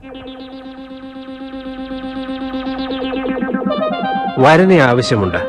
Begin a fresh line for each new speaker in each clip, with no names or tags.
വരനെ ആവശ്യമുണ്ട്.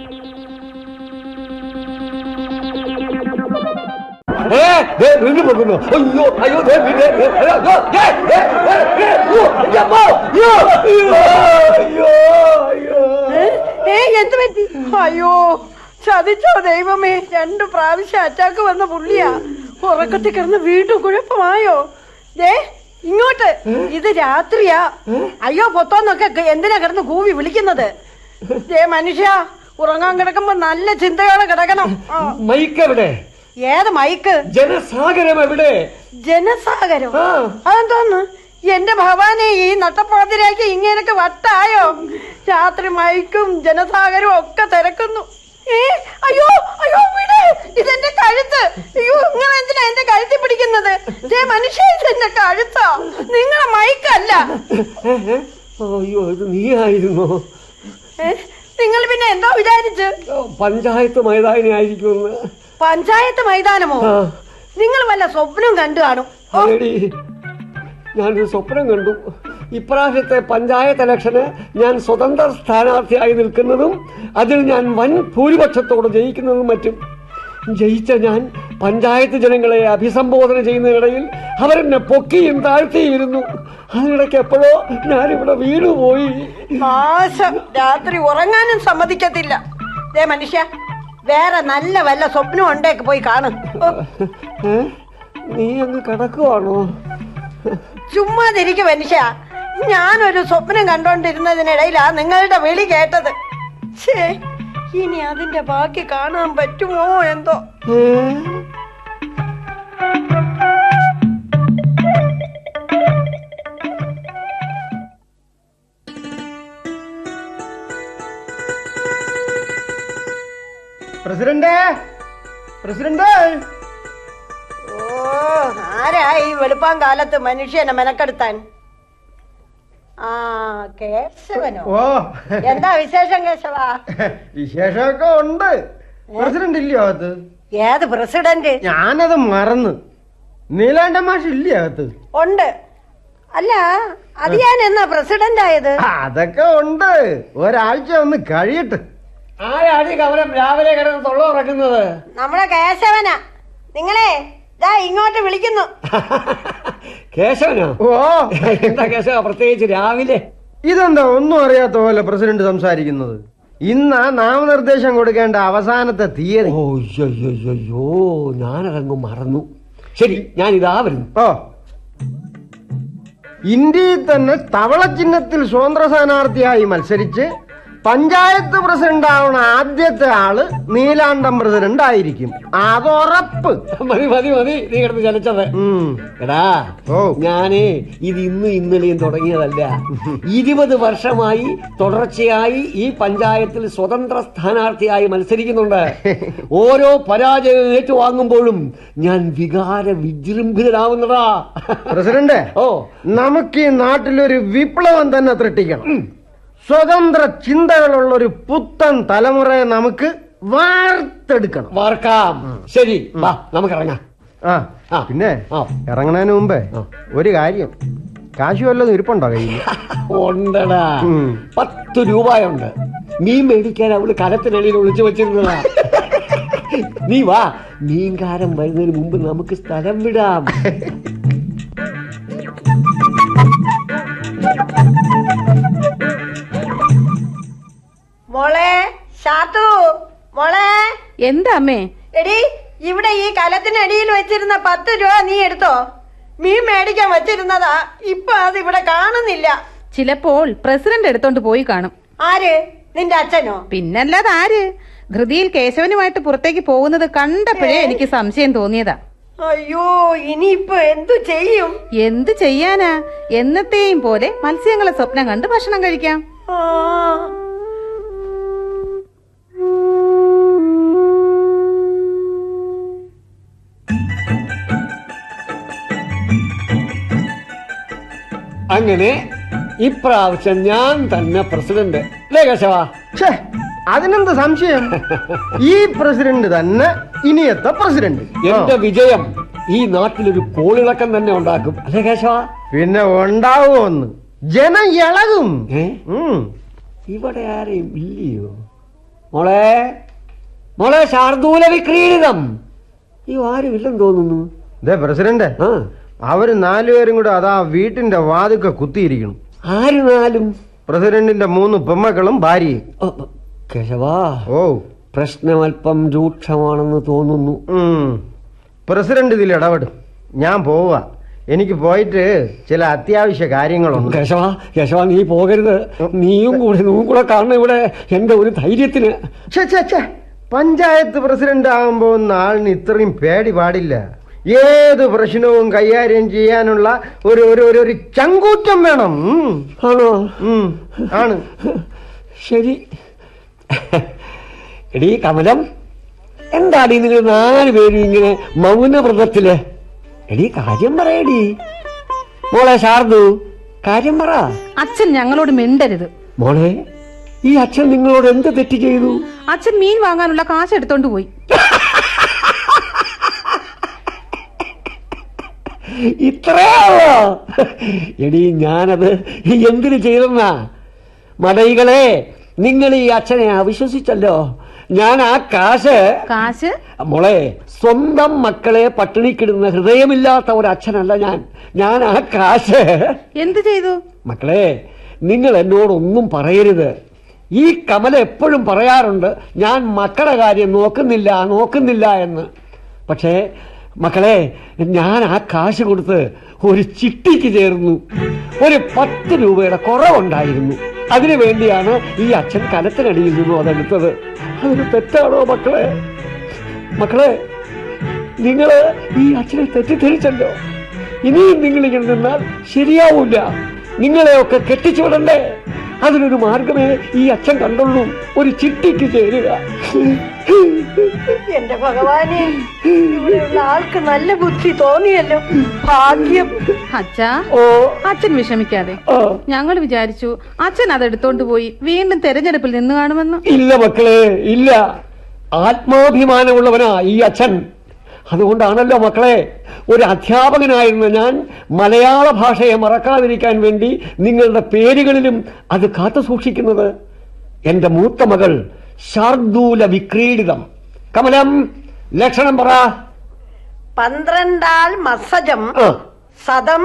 എന്ത് പറ്റി? അയ്യോ ചതിച്ചോ ദൈവമേ, 2 പ്രാവശ്യം അറ്റാക്ക് വന്ന പുള്ളിയാ. ഉറക്കത്തിൽ കിടന്ന് വീണ്ടും കുഴപ്പമായോ? ഇങ്ങോട്ട്, ഇത് രാത്രിയാ. അയ്യോ പൊത്തോന്നൊക്കെ എന്തിനാ കിടന്ന് കൂവി വിളിക്കുന്നത്? മനുഷ്യ, ഉറങ്ങാൻ കിടക്കുമ്പോ നല്ല ചിന്തയോടെ കിടക്കണം.
മൈക്ക് എവിടെ?
ഏത് മൈക്ക്?
ജനസാഗരം എവിടെ?
ജനസാഗരം? അതെന്തോന്ന്? എന്റെ ഭവാനെ, ഈ നട്ടപ്പാതിരാക്കി ഇങ്ങനെയൊക്കെ വട്ടായോ? രാത്രി മൈക്കും ജനസാഗരവും ഒക്കെ തിരക്കുന്നു. അയ്യോ അയ്യോ വിട്, ഇതെന്റെ കഴുത്ത്. അയ്യോ, നിങ്ങൾ എന്തിനാ എന്റെ കഴുത്തി പിടിക്കുന്നത്? മനുഷ്യ, ഇതെന്റെ കഴുത്താ, നിങ്ങളെ മൈക്കല്ല.
അയ്യോ, ഇത് നീ ആയിരുന്നോ?
നിങ്ങൾ പിന്നെ എന്തോ വിചാരിച്ച്?
പഞ്ചായത്ത് മൈതാനി ആയിരിക്കുമെന്ന്.
പഞ്ചായത്ത് മൈതാനമോ? നിങ്ങൾ വല്ല സ്വപ്നം കണ്ടു കാണും.
ഞാനൊരു സ്വപ്നം കണ്ടു. ഇപ്രാവശ്യത്തെ പഞ്ചായത്ത് ഇലക്ഷന് ഞാൻ സ്വതന്ത്ര സ്ഥാനാർത്ഥിയായി നിൽക്കുന്നതും അതിൽ ഞാൻ വൻ ഭൂരിപക്ഷത്തോടെ ജയിക്കുന്നതും മറ്റും. ജയിച്ച ഞാൻ പഞ്ചായത്ത് ജനങ്ങളെ അഭിസംബോധന ചെയ്യുന്നതിനിടയിൽ അവരെന്നെ പൊക്കിയും താഴ്ത്തിയിരുന്നു. അതിനിടയ്ക്ക് എപ്പോഴോ ഞാനിവിടെ വീണുപോയി.
നാശം, രാത്രി ഉറങ്ങാനും സമ്മതിക്കത്തില്ല. മനുഷ്യ, വേറെ നല്ല വല്ല സ്വപ്നം ഉണ്ടേക്ക് പോയി കാണും.
നീ അങ്ങ് കിടക്കുവാണോ?
ചുമ്മാതിരിക്കും മനുഷ്യ. ഞാനൊരു സ്വപ്നം കണ്ടോണ്ടിരുന്നതിനിടയിലാ നിങ്ങളുടെ വിളി കേട്ടത്. ഇനി അതിന്റെ ബാക്കി കാണാൻ പറ്റുമോ എന്തോ.
President, president.
ഓ, ആരാ ഈ വെളുപ്പാൻ കാലത്ത് മനുഷ്യനെ മെനക്കെടുത്താൻ? കേശവനോ?
ഓ,
എന്താ വിശേഷം കേശവ?
വിശേഷമൊക്കെ ഉണ്ട്. പ്രസിഡന്റ് ഇല്ലയോ അകത്ത്?
ഏത് പ്രസിഡന്റ്?
ഞാനത് മറന്ന്. നീലാണ്ട മാഷ് ഇല്ലേ അകത്ത്?
ഉണ്ട്. അല്ല, അത് ഞാൻ എന്നാ പ്രസിഡന്റ് ആയത്?
അതൊക്കെ ഉണ്ട്, ഒരാഴ്ച ഒന്ന് കഴിയട്ടെ.
ആരാടി കവലം രാവിലെ കിടന്ന് തൊള്ള ഉറക്കുന്നത്?
നമ്മുടെ കേശവനാ. നിങ്ങളെ ഇങ്ങോട്ട് വിളിക്കുന്നു.
കേശവനോ?
ഓ,
എന്താ കേശവ പ്രത്യേകിച്ച് രാവിലെ?
ഇതെന്താ ഒന്നും അറിയാത്ത പോലെ പ്രസിഡന്റ് സംസാരിക്കുന്നത്? ഇന്നാ നാമനിർദ്ദേശം കൊടുക്കേണ്ട അവസാനത്തെ തീയതി.
ഓയ്യോ, ഞാനതങ്ങ് മറന്നു. ശരി, ഞാൻ ഇതാ വരുന്നു.
ഓ, ഇന്ത്യയിൽ തന്നെ തവള ചിഹ്നത്തിൽ സ്വതന്ത്ര സ്ഥാനാർത്ഥിയായി മത്സരിച്ച് പഞ്ചായത്ത് പ്രസിഡന്റ് ആവണ ആദ്യത്തെ ആള് നീലാണ്ടം പ്രസിഡന്റ് ആയിരിക്കും, അതുറപ്പ്.
മതി മതി മതി, നീ കിടന്ന് ചലിച്ചത്. എടാ, ഞാനേ ഇത് ഇന്നും ഇന്നലെയും തുടങ്ങിയതല്ല. 20 വർഷമായി തുടർച്ചയായി ഈ പഞ്ചായത്തിൽ സ്വതന്ത്ര സ്ഥാനാർത്ഥിയായി മത്സരിക്കുന്നുണ്ട്. ഓരോ പരാജയം ഏറ്റുവാങ്ങുമ്പോഴും ഞാൻ വികാര വിജൃംഭിതനാവുന്നതാ.
പ്രസിഡന്റ്, നമുക്ക് ഈ നാട്ടിലൊരു വിപ്ലവം തന്നെ സൃഷ്ടിക്കണം. സ്വതന്ത്ര ചിന്തകളുള്ളൊരു പുത്തൻ തലമുറയെ നമുക്ക് വാർത്തെടുക്കണം.
വാർക്കാം. ശരി, വാ നമുക്ക് ഇറങ്ങാം.
പിന്നെ ഇറങ്ങണതിന് മുമ്പേ ഒരു കാര്യം, കാശ് വല്ലതും ഇരിപ്പുണ്ടോ കയ്യിൽ?
ഉണ്ടടാ, 10 രൂപയുണ്ട്. മീൻ മേടിക്കാൻ അവള് കരത്തിനടിയിൽ ഒളിച്ചു വെച്ചിരുന്നതാ. നീ വാ, മീൻകാരൻ വരുന്നതിന് മുമ്പ് നമുക്ക് സ്ഥലം വിടാം.
മോളെ ഷാത്തു, മോളെ.
എന്താ അമ്മേ?
എടി, ഇവിടെ ഈ കലത്തിനടിയിൽ വെച്ചിരുന്ന 10 രൂപ നീ എടുത്തോ. മീൻ മേടിക്കാൻ വെച്ചിരുന്നതാ, ഇപ്പൊ അത് ഇവിടെ കാണുന്നില്ല.
ചിലപ്പോൾ പ്രസിഡന്റ് എടുത്തോണ്ട് പോയി കാണും.
ആര്? നിന്റെ അച്ഛനോ?
പിന്നല്ലാതെ ആര്? ധൃതിയിൽ കേശവനുമായിട്ട് പുറത്തേക്ക് പോകുന്നത് കണ്ടപ്പോഴേ എനിക്ക് സംശയം തോന്നിയതാ.
അയ്യോ, ഇനിയിപ്പൊ എന്തു ചെയ്യും?
എന്ത് ചെയ്യാനാ, എന്നത്തെയും പോലെ മത്സ്യങ്ങളെ സ്വപ്നം കണ്ട് ഭക്ഷണം കഴിക്കാം.
അങ്ങനെ ഇപ്രാവശ്യം ഞാൻ തന്നെ പ്രസിഡന്റ് അല്ലേ കേശവ?
അതിനെന്ത് സംശയം? ഈ പ്രസിഡന്റ് തന്നെ ഇനിയത്തെ പ്രസിഡന്റ്.
എന്റെ വിജയം ഈ നാട്ടിലൊരു കോളിളക്കം തന്നെ ഉണ്ടാക്കും, അല്ലേ കേശവ?
പിന്നെ ഉണ്ടാവുമെന്ന് ജനം ഇളകും.
ഇവിടെ ആരെയും ഇല്ലയോ? മോളെ മോളെ ശാർദൂല വിക്രീഡിതം, ഈ ആരും ഇല്ലെന്ന് തോന്നുന്നു.
ഇതേ പ്രസിഡന്റ്, അവര് 4 പേരും കൂടെ അതാ വീട്ടിന്റെ വാതിക്ക കുത്തിയിരിക്കണം.
ആര് 4?
പ്രസിഡന്റിന്റെ 3 പെമ്മക്കളും ഭാര്യയും.
കേശവാ,
ഓ
പ്രശ്നം അല്പം രൂക്ഷമാണെന്ന് തോന്നുന്നു.
പ്രസിഡന്റ് ഇതിൽ ഇടപെടും. ഞാൻ പോവുക. എനിക്ക് പോയിട്ട് ചില അത്യാവശ്യ കാര്യങ്ങളുണ്ട്.
കേശവ നീ പോകരുത്. നീയും കൂടെ കാരണം ഇവിടെ എന്റെ ഒരു ധൈര്യത്തിന്.
പഞ്ചായത്ത് പ്രസിഡന്റ് ആകുമ്പോ ആളിന് ഇത്രയും പേടി പാടില്ല. ഏത് പ്രശ്നവും കൈകാര്യം ചെയ്യാനുള്ള ഒരു ചങ്കൂറ്റം വേണം.
ആണോ?
ആണ്.
ശരി. എടീ കമലം, എന്താടി നിങ്ങൾ 4 പേരും ഇങ്ങനെ മൗനവ്രതത്തില്? എടീ കാര്യം പറയടി. മോളെ ശാർദു, കാര്യം പറ.
അച്ഛൻ ഞങ്ങളോട് മിണ്ടരുത്.
മോളെ, ഈ അച്ഛൻ നിങ്ങളോട് എന്ത് തെറ്റ് ചെയ്തു?
അച്ഛൻ മീൻ വാങ്ങാനുള്ള കാശ് എടുത്തോണ്ട് പോയി.
ഇത്രയോ? എടീ ഞാനത് എന്തിനു ചെയ്തെന്നാ? മടയികളെ, നിങ്ങൾ ഈ അച്ഛനെ അവിശ്വസിച്ചല്ലോ. ഞാൻ ആ കാശ് മോളെ, സ്വന്തം മക്കളെ പട്ടിണിക്കിടുന്ന ഹൃദയമില്ലാത്ത ഒരു അച്ഛനല്ല ഞാൻ ആ കാശ്
എന്ത് ചെയ്തു?
മക്കളെ, നിങ്ങൾ എന്നോടൊന്നും പറയരുത്. ഈ കമല എപ്പോഴും പറയാറുണ്ട് ഞാൻ മക്കളുടെ കാര്യം നോക്കുന്നില്ല എന്ന്. പക്ഷേ മക്കളെ, ഞാൻ ആ കാശ് കൊടുത്ത് ഒരു ചിട്ടിക്ക് ചേർന്നു. ഒരു 10 രൂപയുടെ കുറവുണ്ടായിരുന്നു. അതിനു വേണ്ടിയാണ് ഈ അച്ഛൻ കലത്തിനടിയിൽ നിന്നും അതെടുത്തത്. അതൊരു തെറ്റാണോ മക്കളെ? നിങ്ങള് ഈ അച്ഛനെ തെറ്റിദ്ധരിച്ചല്ലോ. ഇനിയും നിങ്ങളിങ്ങനെ നിന്നാൽ ശരിയാവൂല. നിങ്ങളെയൊക്കെ കെട്ടിച്ചു വിടണ്ടേ? അതിനൊരു മാർഗമേ ഈ അച്ഛൻ കണ്ടുള്ളൂ, ഒരു ചിട്ടിക്ക് ചേരുക.
എന്റെ ഭഗവാനെ, ഇവിടെയുള്ള ആൾക്ക് നല്ല ബുദ്ധി തോന്നിയല്ലോ. ഭാഗ്യം.
അച്ഛാ, അച്ഛൻ വിഷമിക്കാതെ. ഞങ്ങൾ വിചാരിച്ചു അച്ഛൻ അതെടുത്തോണ്ട് പോയി വീണ്ടും തെരഞ്ഞെടുപ്പിൽ നിന്ന് കാണുമെന്ന്.
ഇല്ല മക്കളെ, ഇല്ല. ആത്മാഭിമാനമുള്ളവനാ ഈ അച്ഛൻ. അതുകൊണ്ടാണല്ലോ മക്കളെ, ഒരു അധ്യാപകനായിരുന്ന ഞാൻ മലയാള ഭാഷയെ മറക്കാതിരിക്കാൻ വേണ്ടി നിങ്ങളുടെ പേരുകളിലും അത് കാത്തു സൂക്ഷിക്കുന്നത്. എന്റെ മൂത്ത മകൾ ശാർദൂല വിക്രീഡിതം. കമലം, ലക്ഷണം പറ.
12 മസജം സതം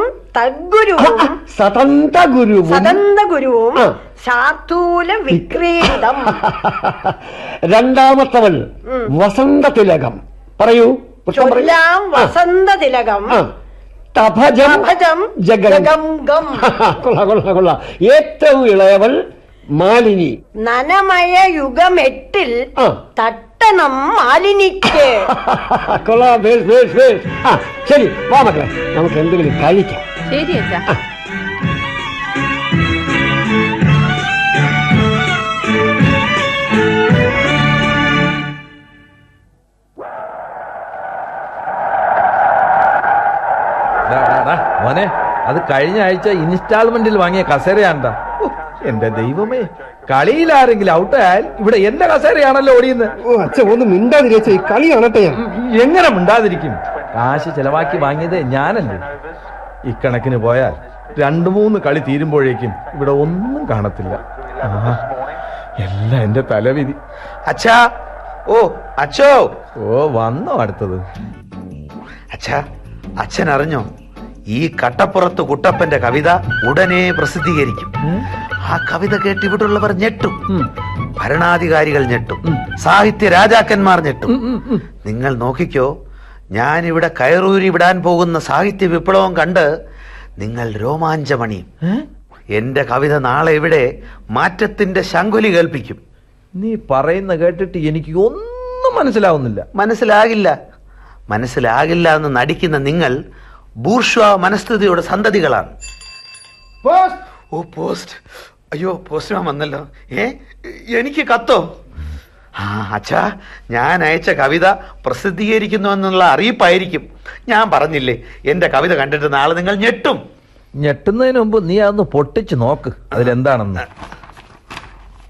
ഗുരുവും ശാർദൂല വിക്രീഡിതം.
രണ്ടാമത്തവൾ വസന്തതിലകം. പറയൂ.
വസന്തതിലകം.
കൊള്ള. ഏറ്റവും ഇളയവൾ മാലിനി.
നനമയ യുഗം 8 തട്ടണം മാലിനിക്ക്.
കൊള്ളാം. ശരി, വാ മക്കളെ, നമുക്ക് എന്തെങ്കിലും കഴിക്കാം.
ശരി അച്ഛാ.
മോനെ, അത് കഴിഞ്ഞ ആഴ്ച ഇൻസ്റ്റാൾമെന്റിൽ വാങ്ങിയ കസേരയാണ്ടാ. എന്റെ ദൈവമേ, കളിയിലാരെങ്കിലും ഔട്ടായാൽ ഇവിടെ എന്റെ കസേരയാണല്ലോ ഓടിയുന്നത്.
അച്ഛൻ ഒന്ന് മിണ്ടാതിരിച്ച ഈ കളി കാണട്ടെ.
എങ്ങനെ മിണ്ടാതിരിക്കും? കാശ് ചെലവാക്കി വാങ്ങിയത് ഞാനല്ലേ. ഇക്കണക്കിന് പോയാൽ 2-3 കളി തീരുമ്പോഴേക്കും ഇവിടെ ഒന്നും കാണത്തില്ല. എല്ലാം എന്റെ തലവിധി.
അച്ഛാ, അച്ഛോ.
വന്നോ അടുത്തത്?
അച്ഛാ, അച്ഛൻ അറിഞ്ഞോ, ഈ കട്ടപ്പുറത്ത് കുട്ടപ്പന്റെ കവിത ഉടനെ പ്രസിദ്ധീകരിക്കും. ആ കവിത കേട്ട് ഇവിടുള്ളവർ ഞെട്ടും, ഭരണാധികാരികൾ ഞെട്ടും, സാഹിത്യ രാജാക്കന്മാർ ഞെട്ടും. നിങ്ങൾ നോക്കിക്കോ, ഞാനിവിടെ കയറൂരി വിടാൻ പോകുന്ന സാഹിത്യ വിപ്ലവം കണ്ട് നിങ്ങൾ രോമാഞ്ചമണിയും. എന്റെ കവിത നാളെ ഇവിടെ മാറ്റത്തിന്റെ ശങ്കുലി കേൾപ്പിക്കും.
നീ പറയുന്ന കേട്ടിട്ട് എനിക്ക് ഒന്നും മനസ്സിലാവുന്നില്ല.
മനസ്സിലാകില്ല എന്ന് നടിക്കുന്ന നിങ്ങൾ ബൂർഷ്വാ മനസ്ഥിതിയുടെ സന്തതികളാണ്. പോസ്റ്റ്. അയ്യോ, പോസ്റ്റ്മാൻ വന്നല്ലോ. എനിക്ക് കത്തോ? അച്ഛാ, ഞാൻ അയച്ച കവിത പ്രസിദ്ധീകരിക്കുന്നു എന്നുള്ള അറിയിപ്പായിരിക്കും. ഞാൻ പറഞ്ഞില്ലേ, എന്റെ കവിത കണ്ടിട്ട് നാളെ നിങ്ങൾ ഞെട്ടും.
ഞെട്ടുന്നതിന് മുമ്പ് നീ അതൊന്ന് പൊട്ടിച്ച് നോക്ക്, അതിലെന്താണെന്ന്.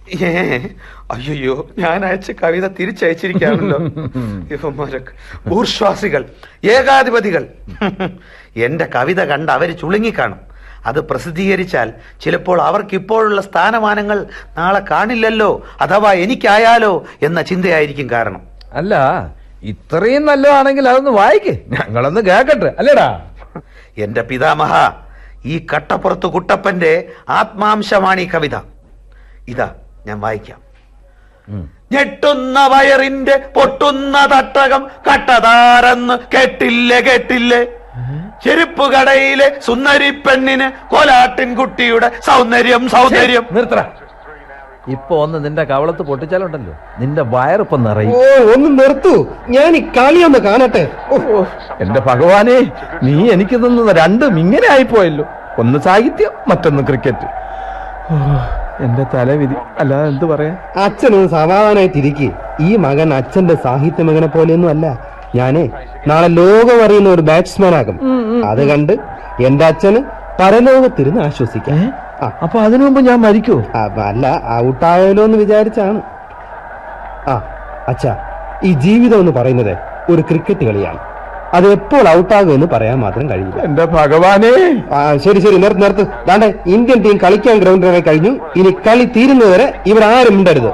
അയ്യോ, ഞാൻ അയച്ച കവിത തിരിച്ചയച്ചിരിക്കുകയാണല്ലോ. ഇവന്മാരൊക്കെ ബൂർഷ്വാസികൾ, ഏകാധിപതികൾ. എന്റെ കവിത കണ്ട് അവര് ചുളുങ്ങിക്കാണും. അത് പ്രസിദ്ധീകരിച്ചാൽ ചിലപ്പോൾ അവർക്കിപ്പോഴുള്ള സ്ഥാനമാനങ്ങൾ നാളെ കാണില്ലല്ലോ, അഥവാ എനിക്കായാലോ എന്ന ചിന്തയായിരിക്കും കാരണം.
അല്ല, ഇത്രയും നല്ലതാണെങ്കിൽ അതൊന്ന് വായിക്കേ, ഞങ്ങളൊന്ന് കേക്കട്ടെ, അല്ലേടാ?
എന്റെ പിതാമഹ, ഈ കട്ടപ്പുറത്ത് കുട്ടപ്പന്റെ ആത്മാംശമാണ് ഈ കവിത. ഇതാ ഞാൻ വായിക്കാം. ഞെട്ടുന്ന വയറിന്റെ പൊട്ടുന്ന തട്ടകം കട്ടതാരെന്ന് കേട്ടില്ലേ? ചെരുപ്പ് കടയിലെ സുന്ദരി പെണ്ണിന് കോലാട്ടിൻ കുട്ടിയുടെ സൗന്ദര്യം.
നിർത്തറ. ഇപ്പൊ ഒന്ന് നിന്റെ കവളത്ത് പൊട്ടിച്ചാലുണ്ടല്ലോ, നിന്റെ വയറിപ്പം നിറയും.
ഓ, ഒന്ന് നിർത്തൂ, ഞാൻ ഈ കളിയൊന്ന് കാണട്ടെ.
എന്റെ ഭഗവാനെ, നീ എനിക്ക് തന്നത് രണ്ടും ഇങ്ങനെ ആയിപ്പോയല്ലോ. ഒന്ന് സാഹിത്യം, മറ്റൊന്ന് ക്രിക്കറ്റ്. എന്റെ തലവിധി, അല്ലാതെ എന്ത് പറയാ?
അച്ഛനൊന്ന് സമാധാനായിട്ടിരിക്കെ. ഈ മകൻ അച്ഛന്റെ സാഹിത്യ മകനെ പോലെയൊന്നും അല്ല. ഞാനേ നാളെ ലോകം അറിയുന്ന ഒരു ബാറ്റ്സ്മാൻ ആകും. അത് കണ്ട് എന്റെ അച്ഛന് പരലോകത്തിരുന്ന് ആശ്വസിക്കാം.
അപ്പൊ അതിനു മുമ്പ് ഞാൻ മരിക്കൂ?
അല്ല, ഔട്ടായാലോ എന്ന് വിചാരിച്ചാണ്. അച്ഛാ, ഈ ജീവിതം എന്ന് പറയുന്നത് ഒരു ക്രിക്കറ്റ് കളിയാണ്. അത് എപ്പോൾ ഔട്ടാകുമെന്ന് പറയാൻ മാത്രം കഴിയില്ല.
എന്റെ ഭഗവാനെ.
ശരി നിർത്ത്. ദാണ്ടെ ഇന്ത്യൻ ടീം കളിക്കാൻ ഗ്രൗണ്ടിൽ കഴിഞ്ഞു. ഇനി കളി തീരുന്നതുവരെ ഇവിടെ ആരും മിണ്ടരുത്.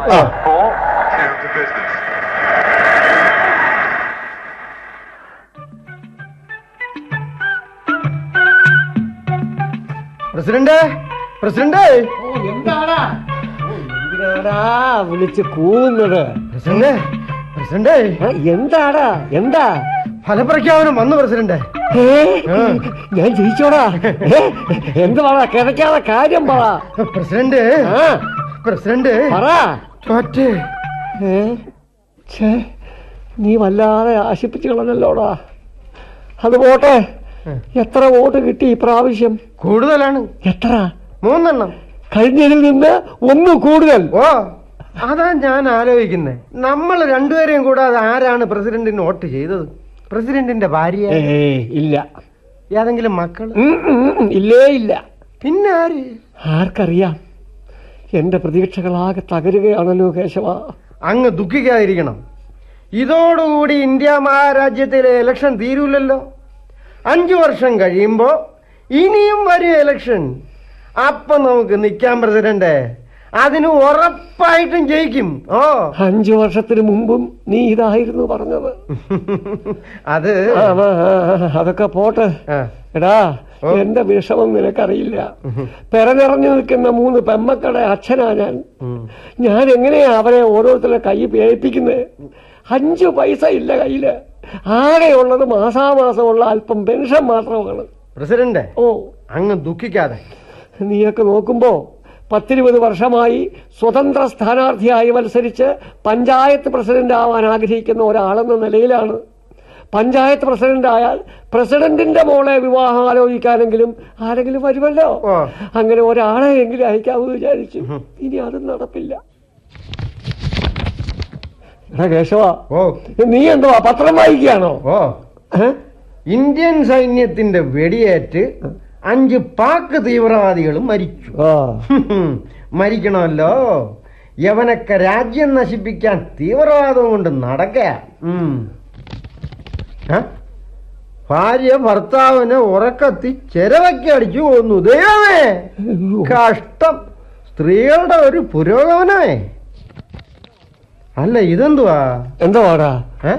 പ്രസിഡന്റ്,
എന്തിനാടാ വിളിച്ച് കൂവുന്നത്?
പ്രസിഡന്റ്,
എന്താ
ഫലപ്രഖ്യാപനം വന്നു പ്രസിഡന്റ്.
ഞാൻ ജയിച്ചോടാ. എന്ത് പറ, കിടക്കാതെ കാര്യം പറ.
പ്രസിഡന്റ്
പറ.
തോറ്റ്.
നീ വല്ലാതെ ആശിപ്പിച്ചു കളഞ്ഞല്ലോടാ. അത് പോട്ടെ, എത്ര വോട്ട് കിട്ടി ഇപ്രാവശ്യം?
കൂടുതലാണ്.
എത്ര?
3
കഴിഞ്ഞതിൽ നിന്ന് 1 കൂടുതൽ.
ഓ, അതാ ഞാൻ ആലോചിക്കുന്നത്. നമ്മൾ രണ്ടുപേരെയും കൂടാതെ ആരാണ് പ്രസിഡന്റിന് വോട്ട് ചെയ്തത്? പ്രസിഡന്റിന്റെ ഭാര്യ?
ഇല്ല.
ഏതെങ്കിലും മക്കൾ?
ഇല്ല.
പിന്നെ ആര്?
ആർക്കറിയാം. എന്റെ പ്രതീക്ഷകളാകെ തകരുകയാണല്ലോ കേശവ.
അങ്ങ് ദുഃഖിക്കാതിരിക്കണം. ഇതോടുകൂടി ഇന്ത്യ മഹാരാജ്യത്തിലെ ഇലക്ഷൻ തീരൂലല്ലോ. 5 വർഷം കഴിയുമ്പോ ഇനിയും വരും ഇലക്ഷൻ. അപ്പൊ നമുക്ക് നിൽക്കാം പ്രസിഡന്റ്. അതിന് ഉറപ്പായിട്ടും ജയിക്കും.
5 വർഷത്തിന് മുമ്പും നീ ഇതായിരുന്നു പറഞ്ഞത്. അതൊക്കെ പോട്ടെ. എടാ, എന്റെ വിഷമം നിനക്കറിയില്ല. പെരനിറഞ്ഞു നിൽക്കുന്ന 3 പെമ്മക്കളുടെ അച്ഛനാ ഞാൻ എങ്ങനെയാ അവരെ ഓരോരുത്തരുടെ കൈ പേഴിപ്പിക്കുന്നത്? 5 പൈസ ഇല്ല കയ്യില്. ആകെയുള്ളത് മാസാമാസമുള്ള അല്പം പെൻഷൻ മാത്രമാണ്.
പ്രസിഡന്റ്, അങ്ങ് ദുഃഖിക്കാതെ.
നീയൊക്കെ നോക്കുമ്പോ 10-20 വർഷമായി സ്വതന്ത്ര സ്ഥാനാർത്ഥിയായി മത്സരിച്ച് പഞ്ചായത്ത് പ്രസിഡന്റ് ആവാൻ ആഗ്രഹിക്കുന്ന ഒരാളെന്ന നിലയിലാണ്. പഞ്ചായത്ത് പ്രസിഡന്റ് ആയാൽ പ്രസിഡന്റിന്റെ മോളെ വിവാഹം ആലോചിക്കാനെങ്കിലും ആരെങ്കിലും വരുമല്ലോ. അങ്ങനെ ഒരാളെ എങ്കിലും അയക്കാമെന്ന് വിചാരിച്ചു. ഇനി അതും നടപ്പില്ല. കേശവ, നീ എന്തോ പത്രം വായിക്കുകയാണോ?
ഇന്ത്യൻ സൈന്യത്തിന്റെ വെടിയേറ്റ് 5 പാക് തീവ്രവാദികളും മരിച്ചു. മരിക്കണമല്ലോ. യവനൊക്കെ രാജ്യം നശിപ്പിക്കാൻ തീവ്രവാദം കൊണ്ട് നടക്കുക. ഭാര്യ ഭർത്താവിനെ ഉറക്കത്തി ചെരവയ്ക്ക് അടിച്ചു കൊന്നു. ദൈവമേ, കഷ്ടം. സ്ത്രീകളുടെ ഒരു പുരോഗമനമേ. അല്ല, ഇതെന്തുവാ?
എന്തുവാടാ?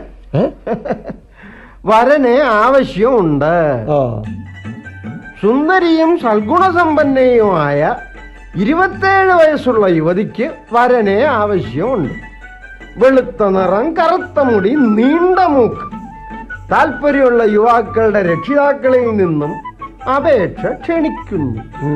വരനെ ആവശ്യമുണ്ട്. സുന്ദരിയും സൽഗുണസമ്പന്നയുമായ 27 വയസ്സുള്ള യുവതിക്ക് വരനെ ആവശ്യമുണ്ട്. വെളുത്ത നിറം, കറുത്ത മുടി, നീണ്ട മൂക്ക്. താല്പര്യമുള്ള യുവാക്കളുടെ രക്ഷിതാക്കളിൽ നിന്നും അപേക്ഷ ക്ഷണിക്കുന്നു.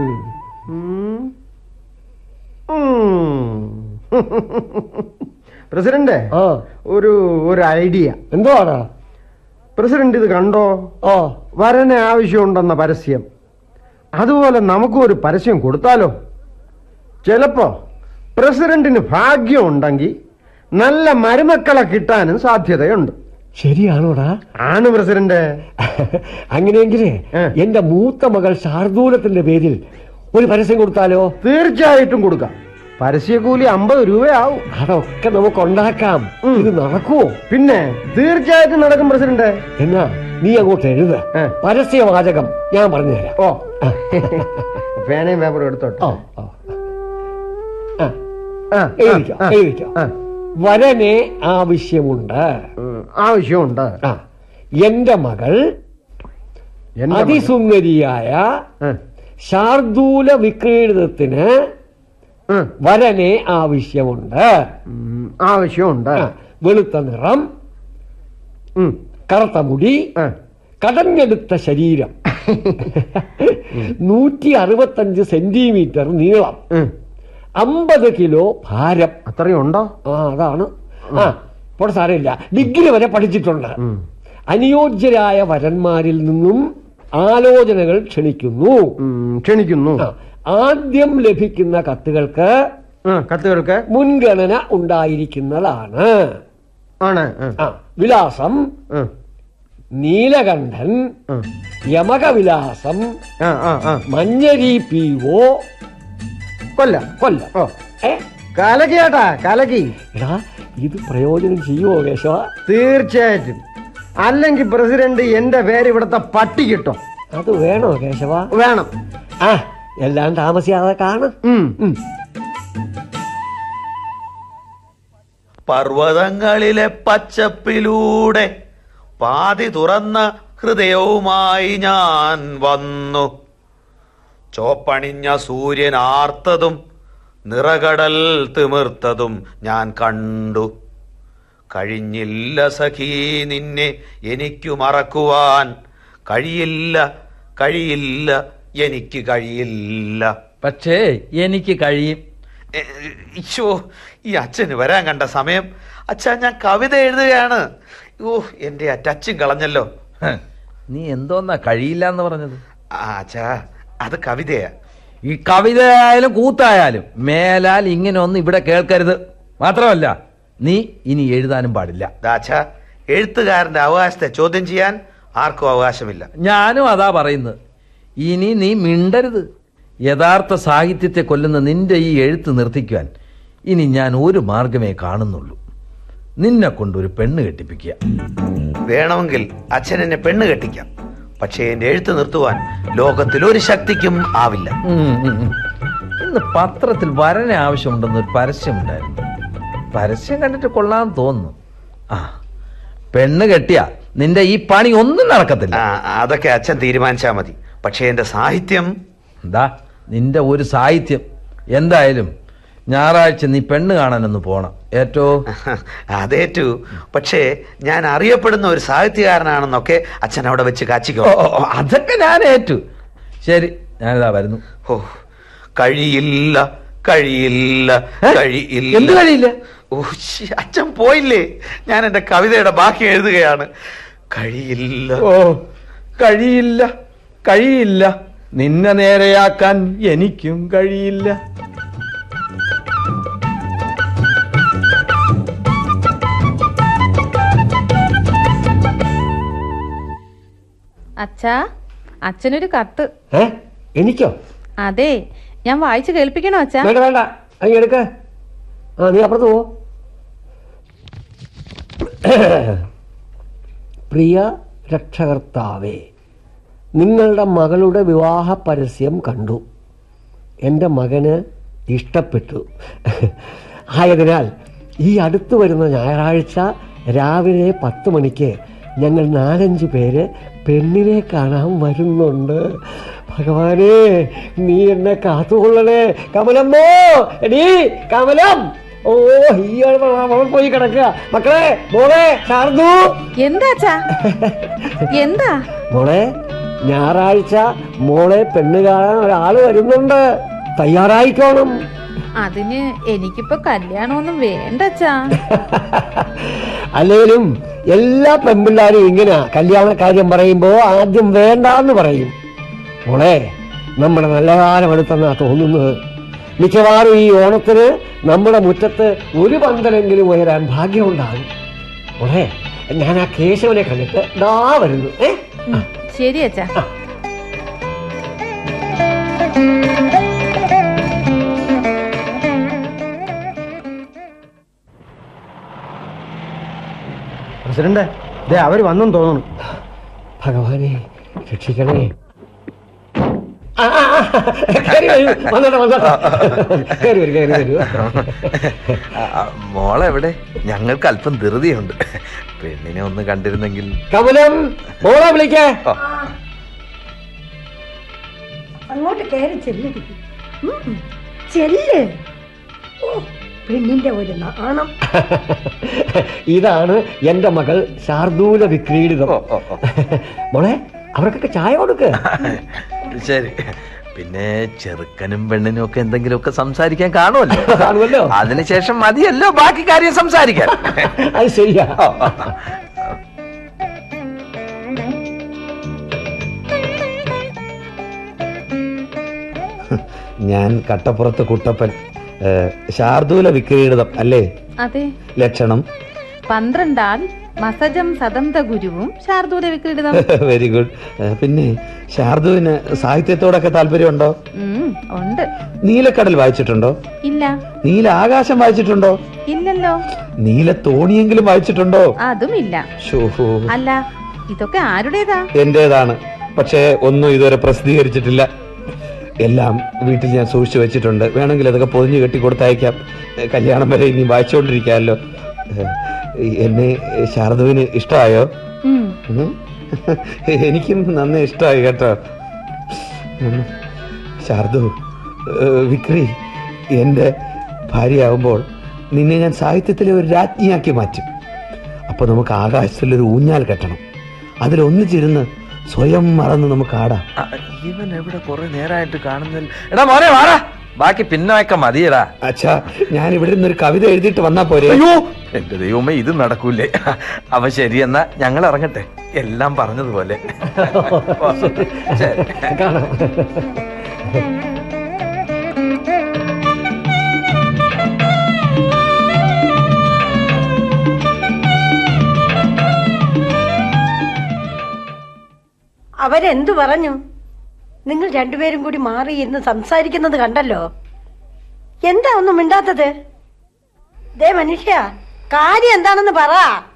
പ്രസിഡന്റ്, ഒരു ഐഡിയ.
എന്തുവാടാ?
പ്രസിഡന്റ് ഇത് കണ്ടോ? വരനെ ആവശ്യമുണ്ടെന്ന പരസ്യം. അതുപോലെ നമുക്കും ഒരു പരസ്യം കൊടുത്താലോ? ചിലപ്പോ പ്രസിഡന്റിന് ഭാഗ്യം ഉണ്ടെങ്കിൽ നല്ല മരുമക്കളെ കിട്ടാനും സാധ്യതയുണ്ട്.
ശരിയാണോടാ?
ആണ് പ്രസിഡന്റ്.
അങ്ങനെയെങ്കിലേ എന്റെ മൂത്ത മകൾ ശാർദൂലത്തിന്റെ പേരിൽ ഒരു പരസ്യം കൊടുത്താലോ?
തീർച്ചയായിട്ടും കൊടുക്കാം.
പരസ്യക്കൂലി 50 രൂപയാവും.
അതൊക്കെ നമുക്ക് ഉണ്ടാക്കാം. ഇത് നടക്കുവോ?
പിന്നെ തീർച്ചയായിട്ടും നടക്കും പ്രസിഡന്റ്.
എന്നാ നീ അങ്ങോട്ട് എഴുത. പരസ്യവാചകം ഞാൻ പറഞ്ഞുതരാം.
ഓ പേനയും പേപ്പറും എടുത്തോട്ടോ.
എഴുതിക്കോ. വരനെ ആവശ്യമുണ്ട്.
ആവശ്യമുണ്ട്.
എന്റെ മകൾ അതിസുന്ദരിയായ ശാർദൂല വിക്രീഡിതത്തിന് വരനെ ആവശ്യമുണ്ട്.
ആവശ്യമുണ്ട്.
വെളുത്ത നിറം, കറുത്ത മുടി, കടഞ്ഞെടുത്ത ശരീരം, 165 സെന്റിമീറ്റർ നീളം, 50 കിലോ ഭാരം.
അത്രയും ഉണ്ടോ?
അതാണ്. ഇപ്പോൾ സാരമില്ല, ഡിഗ്രി വരെ പഠിച്ചിട്ടുണ്ട്. അനുയോജ്യരായ വരന്മാരിൽ നിന്നും ആലോചനകൾ ക്ഷണിക്കുന്നു. ആദ്യം ലഭിക്കുന്ന കത്തുകൾക്ക് മുൻഗണന ഉണ്ടായിരിക്കുന്നതാണ്. വിലാസം നീലകണ്ഠൻ, യമകവിലാസം, മഞ്ഞരി PO,
കൊല്ലം. കലക്കിയാട്ടാ കലക്കി.
എടാ ഇത് പ്രയോജനം ചെയ്യുമോ കേശവ?
തീർച്ചയായിട്ടും. അല്ലെങ്കിൽ പ്രസിഡന്റ് എന്റെ പേര് ഇവിടുത്തെ പട്ടി കിട്ടും.
അത് വേണോ കേശവ?
വേണം.
എല്ലാം താമസിയാതെ കാണും.
പർവ്വതങ്ങളിലെ പച്ചപ്പിലൂടെ പാതി തുറന്ന ഹൃദയവുമായി ഞാൻ വന്നു. ചോപ്പണിഞ്ഞ സൂര്യൻ ആർത്തതും നിറകടൽ തിമിർത്തതും ഞാൻ കണ്ടു. കഴിഞ്ഞില്ല സഖീ നിന്നെ എനിക്കു മറക്കുവാൻ. കഴിയില്ല എനിക്ക് കഴിയില്ല.
പക്ഷേ എനിക്ക് കഴിയും.
ഈശോ, ഈ അച്ഛന് വരാൻ കണ്ട സമയം. അച്ഛാ, ഞാൻ കവിത എഴുതുകയാണ്. എന്റെ ടച്ചും കളഞ്ഞല്ലോ.
നീ എന്തോന്നാ കഴിയില്ല എന്ന് പറഞ്ഞത്?
അച്ഛാ, അത് കവിതയാ.
ഈ കവിതയായാലും കൂത്തായാലും മേലാൽ ഇങ്ങനെ ഒന്നും ഇവിടെ കേൾക്കരുത്. മാത്രമല്ല നീ ഇനി എഴുതാനും പാടില്ല.
അച്ഛാ, എഴുത്തുകാരന്റെ അവകാശത്തെ ചോദ്യം ചെയ്യാൻ ആർക്കും അവകാശമില്ല.
ഞാനും അതാ പറയുന്നത്. ഇനി നീ മിണ്ടരുത്. യഥാർത്ഥ സാഹിത്യത്തെ കൊല്ലുന്ന നിന്റെ ഈ എഴുത്ത് നിർത്തിക്കുവാൻ ഇനി ഞാൻ ഒരു മാർഗമേ കാണുന്നുള്ളൂ. നിന്നെ കൊണ്ടൊരു പെണ്ണ് കെട്ടിപ്പിക്കുക.
വേണമെങ്കിൽ അച്ഛൻ എന്നെ പെണ്ണ് കെട്ടിക്കാം. പക്ഷേ എന്റെ എഴുത്ത് നിർത്തുവാൻ ലോകത്തിൽ ഒരു ശക്തിക്കും ആവില്ല.
ഇന്ന് പത്രത്തിൽ വരനെ ആവശ്യമുണ്ടെന്നൊരു പരസ്യമുണ്ടായിരുന്നു. പരസ്യം കണ്ടിട്ട് കൊള്ളാൻ തോന്നുന്നു. പെണ്ണ് കെട്ടിയ നിന്റെ ഈ പണി ഒന്നും നടക്കത്തില്ല.
അതൊക്കെ അച്ഛൻ തീരുമാനിച്ചാ മതി. പക്ഷേ എന്റെ സാഹിത്യം
നിന്റെ ഒരു സാഹിത്യം എന്തായാലും ഞായറാഴ്ച നീ പെണ്ണ് കാണാനൊന്ന് പോണം. ഏറ്റോ?
അതേറ്റു. പക്ഷേ ഞാൻ അറിയപ്പെടുന്ന ഒരു സാഹിത്യകാരനാണെന്നൊക്കെ അച്ഛൻ അവിടെ വെച്ച് കാച്ചിക്കോ.
അതൊക്കെ ഞാൻ ഏറ്റു. ശരി, ഞാനിതാ വരുന്നു.
കഴിയില്ല.
എന്ത് കഴിയില്ല?
അച്ഛൻ പോയില്ലേ? ഞാൻ എന്റെ കവിതയുടെ ബാക്കി എഴുതുകയാണ്.
കഴിയില്ല. നിന്നെ നേരെയാക്കാൻ എനിക്കും കഴിയില്ല.
അച്ഛാ, അച്ഛനൊരു കത്ത്.
എനിക്കോ?
അതെ, ഞാൻ വായിച്ചു കേൾപ്പിക്കണോ അച്ഛാ?
വേണ്ട, എടുക്ക. നീ അപ്പുറത്ത് പോ. പ്രിയ രക്ഷകർത്താവേ, നിങ്ങളുടെ മകളുടെ വിവാഹ പരസ്യം കണ്ടു. എൻ്റെ മകന് ഇഷ്ടപ്പെട്ടു. ആയതിനാൽ ഈ അടുത്ത് വരുന്ന ഞായറാഴ്ച രാവിലെ 10 മണിക്ക് ഞങ്ങൾ 4-5 പേര് പെണ്ണിനെ കാണാൻ വരുന്നുണ്ട്. ഭഗവാനേ, നീ എന്നെ കാത്തുകൊള്ളണേ. കമലമ്മോ, എടീ കമലം. പോയി കിടക്കുക. മക്കളെ, മോളെ ശാർദു.
എന്താ
മോളെ, ഞായറാഴ്ച മോളെ പെണ്ണ് കാണാൻ ഒരാള് വരുന്നുണ്ട്. തയ്യാറായിക്കോണം.
അതിന് എനിക്കിപ്പോ കല്യാണമൊന്നും വേണ്ട അച്ഛാ.
അല്ലെങ്കിലും എല്ലാ പെൺപിള്ളാരും ഇങ്ങനെ കല്യാണ കാര്യം പറയുമ്പോ ആദ്യം വേണ്ടാന്ന് പറയും. മോളെ, നമ്മുടെ നല്ല കാലം അടുത്തെന്നാ തോന്നുന്നത്. മിക്കവാറും ഈ ഓണത്തിന് നമ്മുടെ മുറ്റത്ത് ഒരു പന്തലെങ്കിലും ഉയരാൻ ഭാഗ്യമുണ്ടാകും. മോളെ, ഞാൻ ആ കേശവനെ കണ്ടിട്ട് ദാ വരുന്നു.
ശരി അച്ഛാ.
പ്രസിഡന്റ് ദേ അവര് വന്നെന്ന് തോന്നുന്നു.
ഭഗവാനെ രക്ഷിക്കണേ. കയറി വരൂ, വന്നോട്ടെ വന്നോട്ടെ, കയറി വരൂ കയറി വരൂ.
മോളെവിടെ? ഞങ്ങൾക്ക് അല്പം ധൃതിയുണ്ട്. പെണ്ണിനെ ഒന്ന് കണ്ടിരുന്നെങ്കിൽ.
കമലം, മോളെ വിളിക്കേ.
അങ്ങോട്ട് കയറി ചെല്ല് ചെല്ല്. പെണ്ണിന്റെ ഒരു നാണം.
ഇതാണ് എന്റെ മകൾ ശാർദൂല വിക്രീഡിതം. മോളെ അവർക്കൊക്കെ ചായ കൊടുക്ക്.
ശരി. പിന്നെ ചെറുക്കനും പെണ്ണിനും ഒക്കെ എന്തെങ്കിലുമൊക്കെ സംസാരിക്കാൻ കാണുമല്ലോ.
കാണുമല്ലോ.
അതിനുശേഷം മതിയല്ലോ ബാക്കി കാര്യം സംസാരിക്കാൻ.
അത് ശരിയാ.
ഞാൻ കട്ടപ്പുറത്ത് കുട്ടപ്പൻ, ശാർദൂല വിക്രീഡിതം അല്ലേ?
അതെ.
ലക്ഷണം
12 മസജം സദന്ത ഗുരുവും ശാർദൂല വിക്രീഡിതം.
Very good. പിന്നെ ശാർദുവിന് സാഹിത്യത്തോടൊക്കെ താല്പര്യമുണ്ടോ?
ഉണ്ട്.
നീലക്കടൽ വായിച്ചിട്ടുണ്ടോ?
ഇല്ല.
നീല ആകാശം വായിച്ചിട്ടുണ്ടോ?
ഇല്ലല്ലോ.
നീല തോണിയെങ്കിലും വായിച്ചിട്ടുണ്ടോ?
അതും ഇല്ല. അല്ല, ഇതൊക്കെ ആരുടേതാ?
എന്റേതാണ്. പക്ഷേ ഒന്നും ഇതുവരെ പ്രസിദ്ധീകരിച്ചിട്ടില്ല. എല്ലാം വീട്ടിൽ ഞാൻ സൂക്ഷിച്ചു വെച്ചിട്ടുണ്ട്. വേണമെങ്കിൽ അതൊക്കെ പൊതിഞ്ഞു കെട്ടി കൊടുത്തയക്കാം. കല്യാണം വരെ ഇനി വായിച്ചുകൊണ്ടിരിക്കാമല്ലോ. എന്നെ ശാരദുവിന് ഇഷ്ടമായോ? എനിക്കും നന്നേ ഇഷ്ടമായി കേട്ടോ. ശാരദു, വിക്രി എൻ്റെ ഭാര്യയാവുമ്പോൾ നിന്നെ ഞാൻ സാഹിത്യത്തിലെ ഒരു രാജ്ഞിയാക്കി മാറ്റും. അപ്പൊ നമുക്ക് ആകാശത്തിലൊരു ഊഞ്ഞാൽ കെട്ടണം. അതിലൊന്നിച്ചിരുന്ന് സ്വയം മറന്ന് നമുക്ക് ആടാം.
ഇവൻ എവിടെ കുറെ നേരമായിട്ട് കാണുന്നില്ല. എടാ മോനെ വാടാ, ബാക്കി പിന്നൊക്കെ മതിയടാ.
അച്ഛാ, ഞാൻ ഇവിടെ നിന്നൊരു കവിത എഴുതിയിട്ട് വന്നാ പോരെ?
അയ്യോ എന്റെ ദൈവമേ, ഇത് നടക്കൂലേ. അവ ശരിയെന്നാ ഞങ്ങൾ ഇറങ്ങട്ടെ. എല്ലാം പറഞ്ഞതുപോലെ.
കാണാം.
അവരെന്തു പറഞ്ഞു? നിങ്ങൾ രണ്ടുപേരും കൂടി മാറി ഇരുന്ന് സംസാരിക്കുന്നത് കണ്ടല്ലോ. എന്താ ഒന്നും മിണ്ടാത്തത്? ദേ മനുഷ്യ, കാര്യം എന്താണെന്ന് പറ.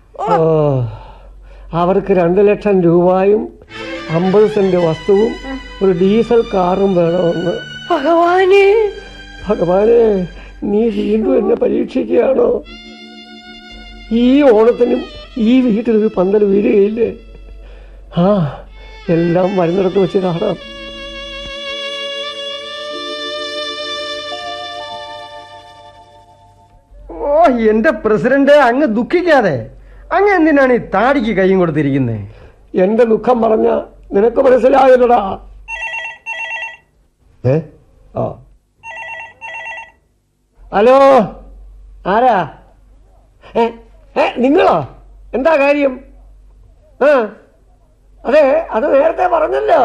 അവർക്ക് 2 ലക്ഷം രൂപയും 50 സെന്റ് വസ്തുവും ഒരു ഡീസൽ കാറും വേണമെന്ന്.
ഭഗവാനെ,
ഭഗവാനെ, നീ വീണ്ടും എന്നെ പരീക്ഷിക്കുകയാണോ? ഈ ഓണത്തിനും ഈ വീട്ടിലൊരു പന്തൽ വീഴുകയില്ലേ? എല്ലാം വരുന്നിടത്ത് വെച്ച് കാണാം.
ഓ എന്റെ പ്രസിഡന്റ്, അങ്ങ് ദുഃഖിക്കാതെ. അങ്ങ് എന്തിനാണ് ഈ താടിക്ക് കൈയും കൊടുത്തിരിക്കുന്നത്?
എന്റെ ദുഃഖം പറഞ്ഞ നിനക്ക് മനസ്സിലായല്ലടാ. ഹലോ, ആരാ? നിങ്ങളോ? എന്താ കാര്യം? അതെ, അത് നേരത്തെ പറഞ്ഞല്ലോ.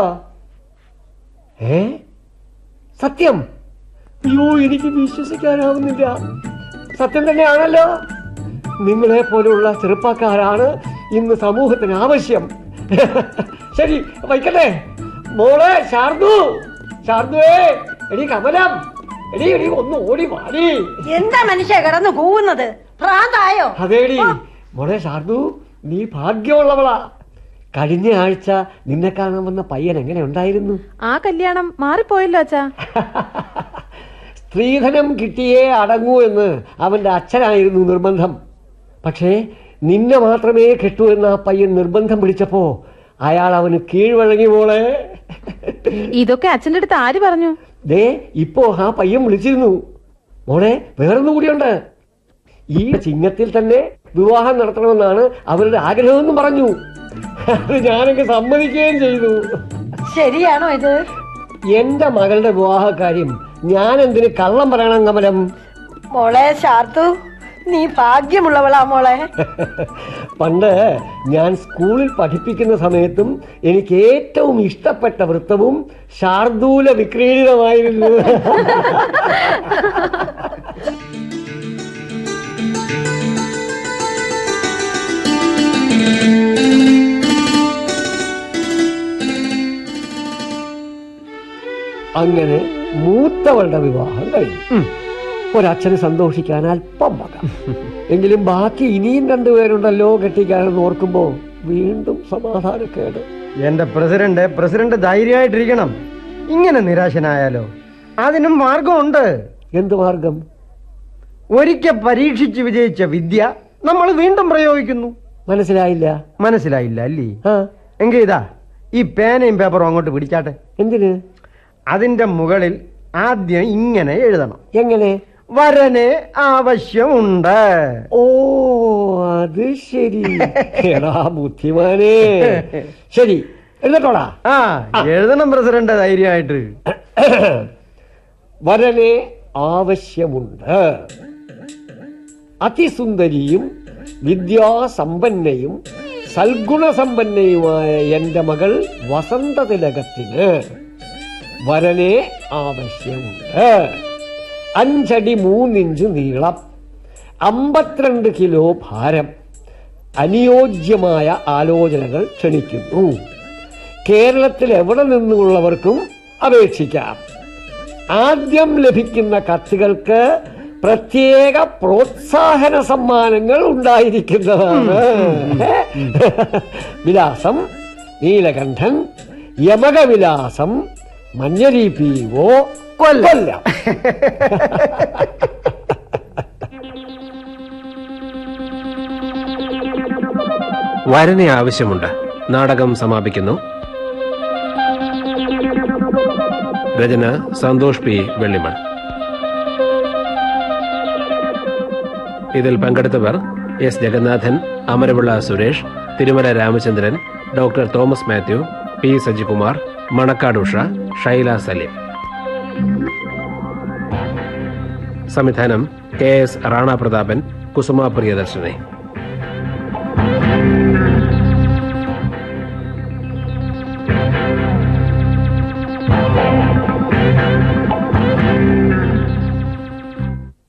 സത്യം? അയ്യോ, എനിക്ക് വിശ്വസിക്കാനാവുന്നില്ല. സത്യം തന്നെയാണല്ലോ. നിങ്ങളെ പോലുള്ള ചെറുപ്പക്കാരാണ് ഇന്ന് സമൂഹത്തിന് ആവശ്യം. ശരി, വയ്ക്കട്ടെ. മോളെ ശാർദു, ശാർദുവേ, എടി കമലം, എടി എടി ഒന്ന് ഓടി വാടി.
എന്താ മനുഷ്യ കിടന്ന് കൂവുന്നത്? ഭ്രാന്തായോ?
അതേടി മോളെ ശാർദു, നീ ഭാഗ്യമുള്ളവളാ. കഴിഞ്ഞ ആഴ്ച നിന്നെ കാണാൻ വന്ന പയ്യൻ എങ്ങനെ ഉണ്ടായിരുന്നു?
ആ കല്യാണം മാറിപ്പോയല്ലോ അച്ഛാ.
സ്ത്രീധനം കിട്ടിയേ അടങ്ങൂ എന്ന് അവന്റെ അച്ഛനായിരുന്നു നിർബന്ധം. പക്ഷേ നിന്നെ മാത്രമേ കെട്ടൂ എന്ന് ആ പയ്യൻ നിർബന്ധം പിടിച്ചപ്പോ അയാൾ അവന് കീഴ്വഴങ്ങി. മോളെ,
ഇതൊക്കെ അച്ഛൻ്റെ അടുത്ത് ആര് പറഞ്ഞു?
ദേ ഇപ്പോ ആ പയ്യൻ വിളിച്ചിരുന്നു. മോളെ, വേറൊന്നു കൂടിയുണ്ട്. ഈ ചിങ്ങത്തിൽ തന്നെ വിവാഹം നടത്തണമെന്നാണ് അവരുടെ ആഗ്രഹമെന്നും പറഞ്ഞു. അത് ഞാനൊക്കെ സമ്മതിക്കുകയും ചെയ്തു.
ശരിയാണോ ഇത്?
എന്റെ മകളുടെ വിവാഹക്കാര്യം ഞാൻ എന്തിന് കള്ളം പറയണം കമലം?
മോളെ ശാർദു, നീ ഭാഗ്യമുള്ളവളാ മോളെ.
പണ്ട് ഞാൻ സ്കൂളിൽ പഠിപ്പിക്കുന്ന സമയത്തും എനിക്ക് ഏറ്റവും ഇഷ്ടപ്പെട്ട വൃത്തവും ശാർദൂല വിക്രീഡിതമായിരുന്നു. അങ്ങനെ മൂത്തവളുടെ വിവാഹം കഴിഞ്ഞു. ഒരച്ഛന് സന്തോഷിക്കാൻ അല്പം വക. എങ്കിലും ബാക്കി ഇനിയും രണ്ടുപേരുണ്ടല്ലോ കെട്ടിക്കാനെന്ന് ഓർക്കുമ്പോ വീണ്ടും സമാധാനക്കേട്.
എന്റെ പ്രസിഡന്റ് ധൈര്യമായിട്ടിരിക്കണം. ഇങ്ങനെ നിരാശനായാലോ? അതിനും മാർഗമുണ്ട്.
എന്ത് മാർഗം?
ഒരിക്കൽ പരീക്ഷിച്ച് വിജയിച്ച വിദ്യ നമ്മൾ വീണ്ടും പ്രയോഗിക്കുന്നു. മനസ്സിലായില്ല അല്ലേ? എങ്കിൽ ഇതാ ഈ പേനയും പേപ്പറും അങ്ങോട്ട് പിടിച്ചാട്ടെ.
എന്തിന്?
അതിന്റെ മുകളിൽ ആദ്യം ഇങ്ങനെ എഴുതണം.
എങ്ങനെ?
വരനെ ആവശ്യമുണ്ട്.
ഓ, അത് ശരി. എടാ ബുദ്ധിമാനേ. ശരി, എഴുതട്ടോടാ.
എഴുതണം പ്രസിഡന്റ് ധൈര്യമായിട്ട്.
വരനെ ആവശ്യമുണ്ട്. അതിസുന്ദരിയും വിദ്യാസമ്പന്നയും സൽഗുണസമ്പന്നയുമായ എന്റെ മകൾ വസന്തതിലകത്തിന് വരനെ ആവശ്യമുണ്ട്. 5 അടി 3 ഇഞ്ച് നീളം, 52 കിലോ ഭാരം. അനുയോജ്യമായ ആലോചനകൾ ക്ഷണിക്കുന്നു. കേരളത്തിൽ എവിടെ നിന്നുള്ളവർക്കും അപേക്ഷിക്കാം. ആദ്യം ലഭിക്കുന്ന കത്തുകൾക്ക് പ്രത്യേക പ്രോത്സാഹന സമ്മാനങ്ങൾ ഉണ്ടായിരിക്കുന്നതാണ്. വിലാസം നീലകണ്ഠൻ, യമകവിലാസം, മഞ്ഞരി PO, കൊല്ലം.
വരനെ ആവശ്യമുണ്ട് നാടകം സമാപിക്കുന്നു. രചന സന്തോഷ് P. വെള്ളിമൺ. ഇതിൽ പങ്കെടുത്തവർ S. Jagannathan, Amaravila Suresh, Thirumala Ramachandran, doctor Thomas Mathew, P. Sajikumar, Manakkad Usha, Shaila Saleem. സംവിധാനം KS റാണ പ്രതാപൻ, കുസുമ പ്രിയദർശിനി.